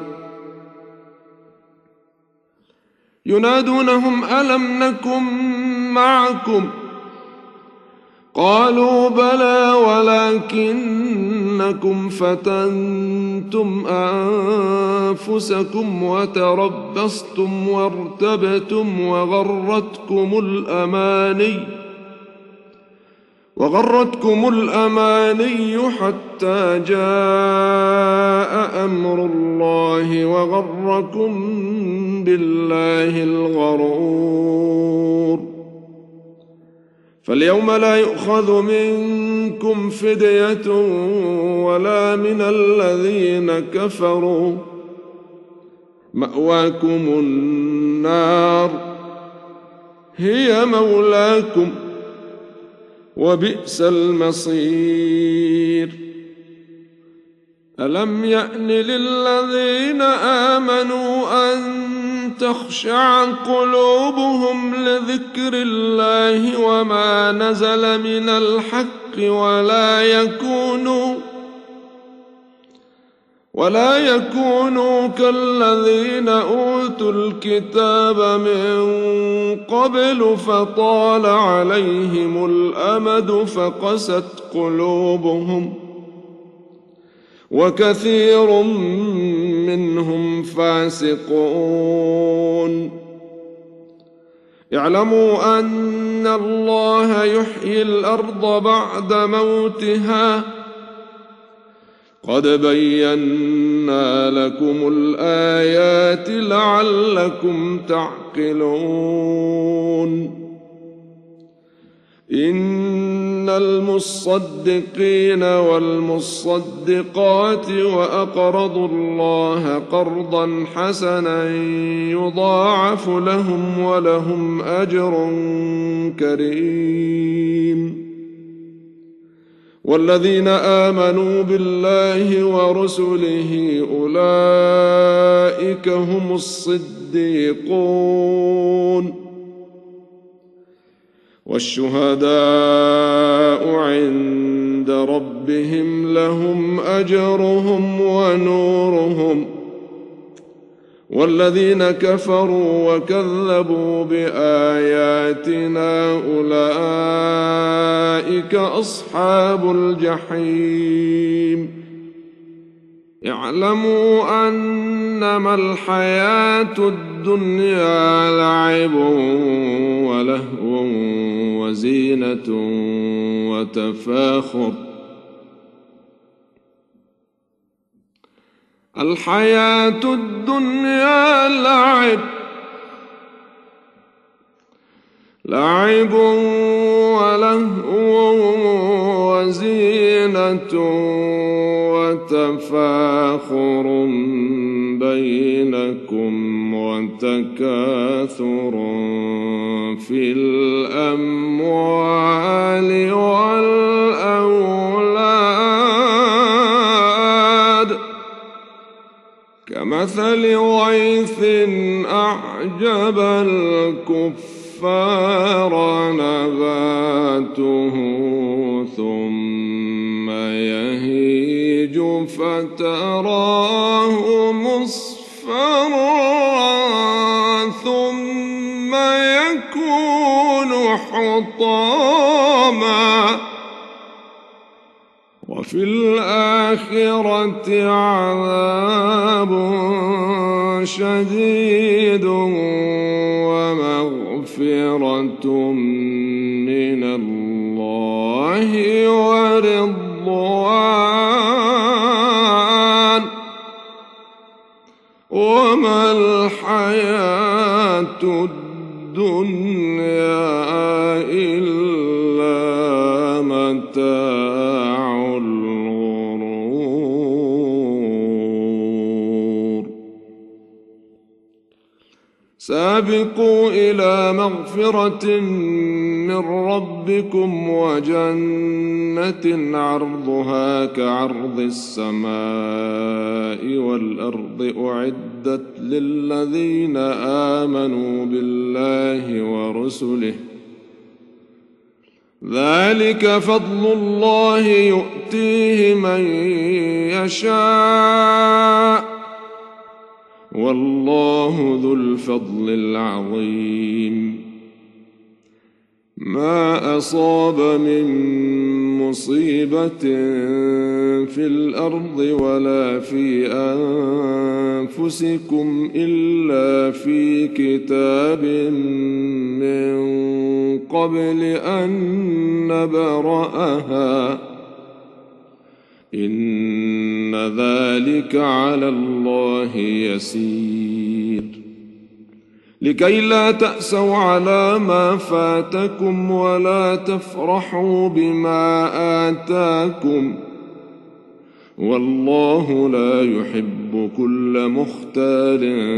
ينادونهم ألم نكن معكم قالوا بلى ولكنكم فتنتم أنفسكم وتربصتم وارتبتم وغرتكم الأماني وغرتكم الأماني حتى جاء أمر الله وغركم بالله الغرور. فاليوم لا يؤخذ منكم فدية ولا من الذين كفروا مأواكم النار هي مولاكم وبئس المصير. ألم يأن للذين آمنوا أن تخشع قلوبهم لذكر الله وما نزل من الحق ولا يكونوا ولا يكونوا كالذين أوتوا الكتاب من قبل فطال عليهم الأمد فقست قلوبهم وكثير منهم فاسقون. اعلموا أن الله يحيي الأرض بعد موتها قد بينا لكم الآيات لعلكم تعقلون. إن المصدقين والمصدقات وأقرضوا الله قرضا حسنا يضاعف لهم ولهم أجر كريم. والذين آمنوا بالله ورسله أولئك هم الصديقون والشهداء عند ربهم لهم أجرهم ونورهم. والذين كفروا وكذبوا بآياتنا أولئك أصحاب الجحيم. اعلموا أنما الحياة الدنيا لعب ولهو وزينة وتفاخر الحياة الدنيا لعب لعب ولهو وزينة وتفاخر بينكم وتكاثر في الأموال والأولاد كمثل غيث أعجب الكفار نباته ثم يهيج فتراه مصفرا ثم يكون حطاما وفي الآخرة عذاب شديد ومغفرة من الله ورضوان وما الحياة الدنيا إلا متاع الغرور. سابقوا إلى مغفرة من ربكم وجنة عرضها كعرض السماء والأرض أعدت للذين آمنوا بالله ورسله ذلك فضل الله يؤتيه من يشاء والله ذو الفضل العظيم. ما أصاب من مصيبة في الأرض ولا في أنفسكم إلا في كتاب من قبل أن نبرأها إن ذلك على الله يسير. لكي لا تأسوا على ما فاتكم ولا تفرحوا بما آتاكم والله لا يحب كل مختال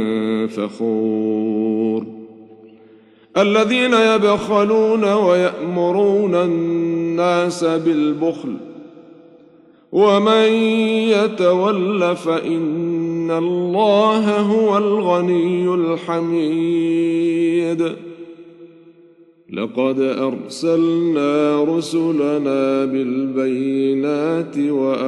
فخور. الذين يبخلون ويأمرون الناس بالبخل ومن يتول فإن الله هو الغني الحميد. لقد أرسلنا رسلنا بالبينات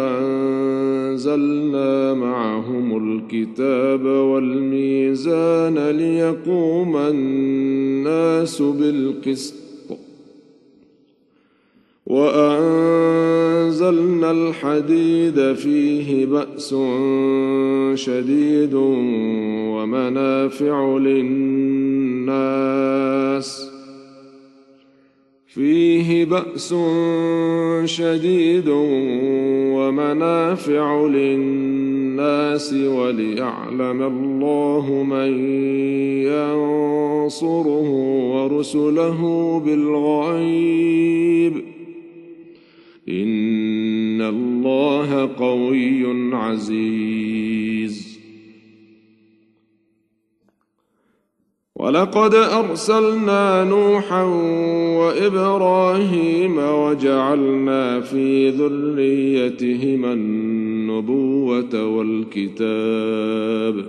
وأنزلنا معهم الكتاب والميزان ليقوم الناس بالقسط وأنزلنا الحديد فيه بأس شديد ومنافع للناس فيه بأس شديد ومنافع للناس وليعلم الله من ينصره ورسله بالغيب إن الله قوي عزيز. ولقد أرسلنا نوحا وإبراهيم وجعلنا في ذريتهما النبوة والكتاب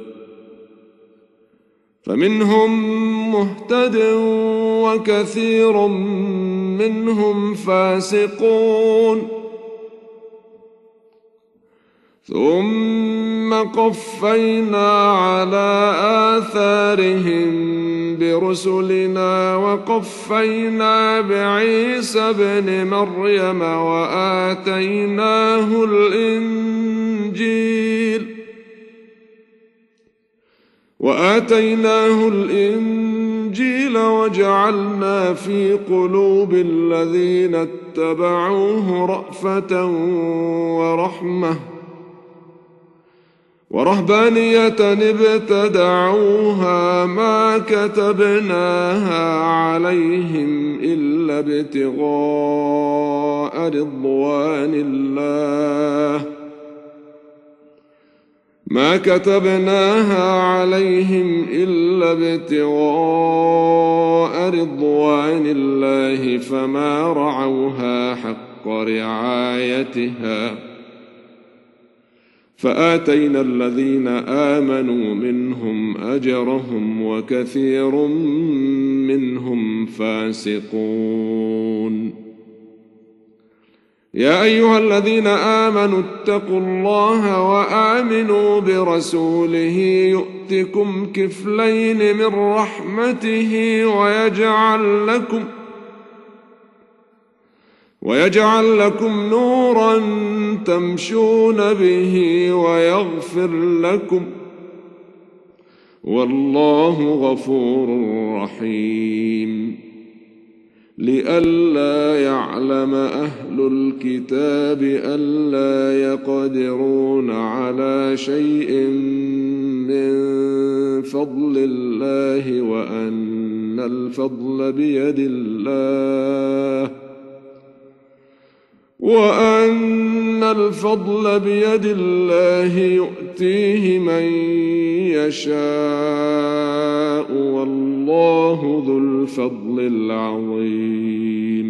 فمنهم مهتد وكثير منهم فاسقون. ثم قفينا على آثارهم برسلنا وقفينا بعيسى ابن مريم وآتيناه الإنجيل وآتيناه الإنجيل وجعلنا في قلوب الذين اتبعوه رأفة ورحمة ورهبانية ابتدعوها ما كتبناها عليهم إلا ابتغاء رضوان الله ما كتبناها عليهم إلا ابتغاء رضوان الله فما رعوها حق رعايتها فآتينا الذين آمنوا منهم أجرهم وكثير منهم فاسقون. يا أيها الذين آمنوا اتقوا الله وآمنوا برسوله يؤتكم كفلين من رحمته ويجعل لكم ويجعل لكم نورا تمشون به ويغفر لكم والله غفور رحيم لئلا يعلم أهل الكتاب ألا يقدرون على شيء من فضل الله وأن الفضل بيد الله وأن الفضل بيد الله يؤتيه من يشاء والله ذو الفضل العظيم